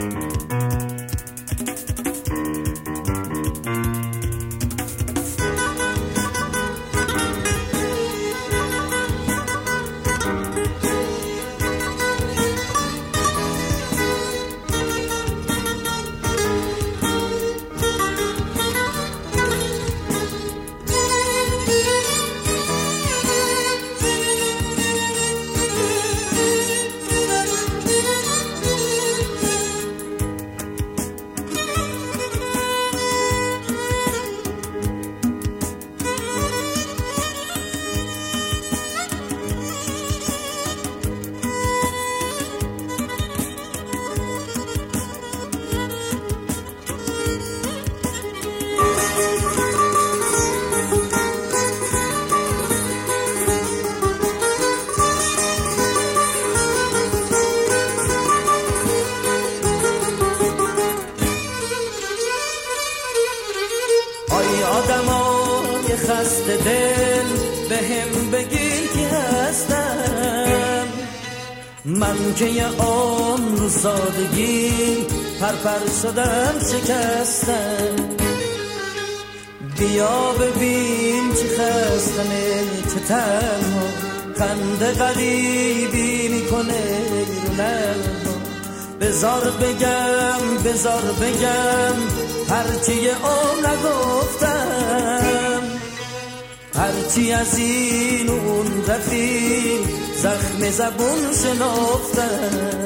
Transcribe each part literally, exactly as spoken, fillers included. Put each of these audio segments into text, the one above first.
آدمای خسته دل به هم بگین که هستم، من که یه عمر رو سادگی پرپر شدم شکستم. بیا ببین چه خستمه، چه تنها خنده غریبی میکنه رو لبا. بذار بگم بذار بگم هرچی یه عمر نگفتم، هرچی از این اون رفیق زخم زبون شنفتم.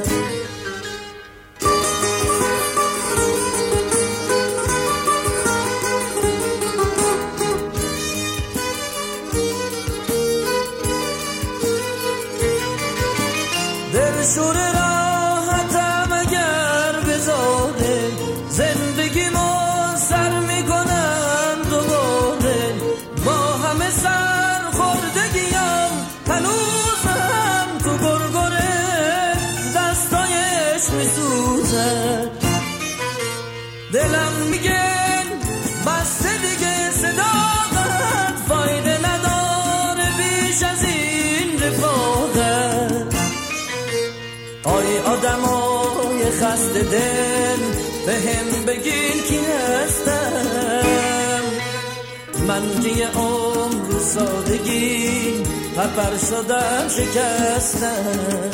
دلشور راحتم اگر بذاره، زندگیمو سر میکنم دوباره. با همه سرخوردگیم هنوزم تو گرگره دستایش میسوزه. دلم میگه بسته دیگه صداقت فایده نداره بیش از این رفاقت. آی آدمای خسته دل به هم بگین کی هستم، من که یه عمر رو سادگی پرپر شدم شکستم.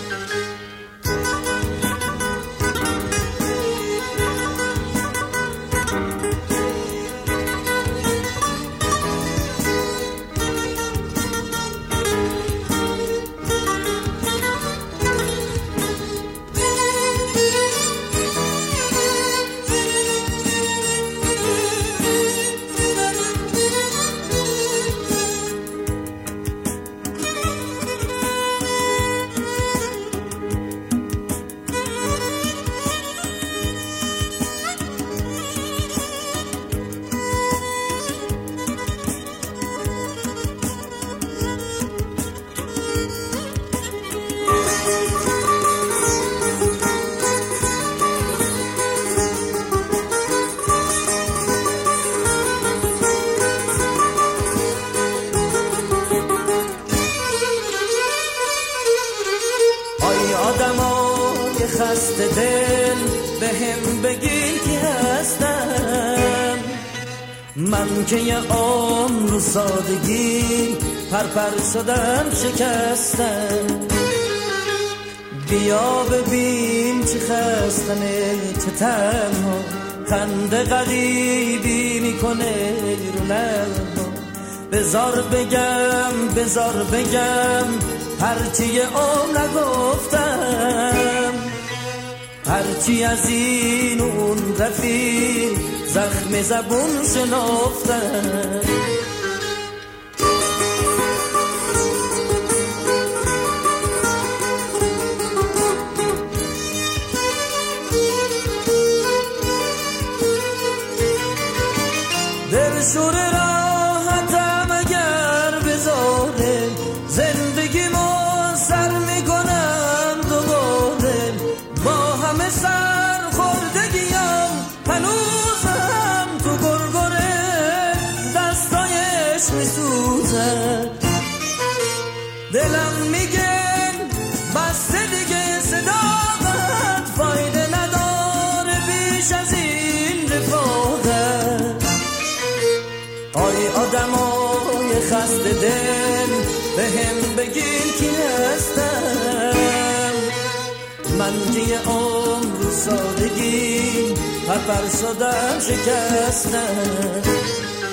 آدمای خسته دل به هم بگین کی هستم، من که یه عمر رو سادگی پرپر شدم شکستم. بیا ببین چه خستمه، چه تنها خنده غریبی میکنه رو لبا. بذار بگم بذار بگم هرچی یه عمر نگفتم، هرچی از این اون رفیق زخم زبون شنفتم. دلشور راحتم اگر بذاره، زندگیمو سر میکنم دوباره. با همه سرخوردگیم هنوزم تو گرگره دستایش میسوزه. دلم میگه بسته دیگه صداقت فایده نداره آی آدمای خسته دل به هم بگین کی هستم من که یه عمر سادگی پرپر شدم شکستم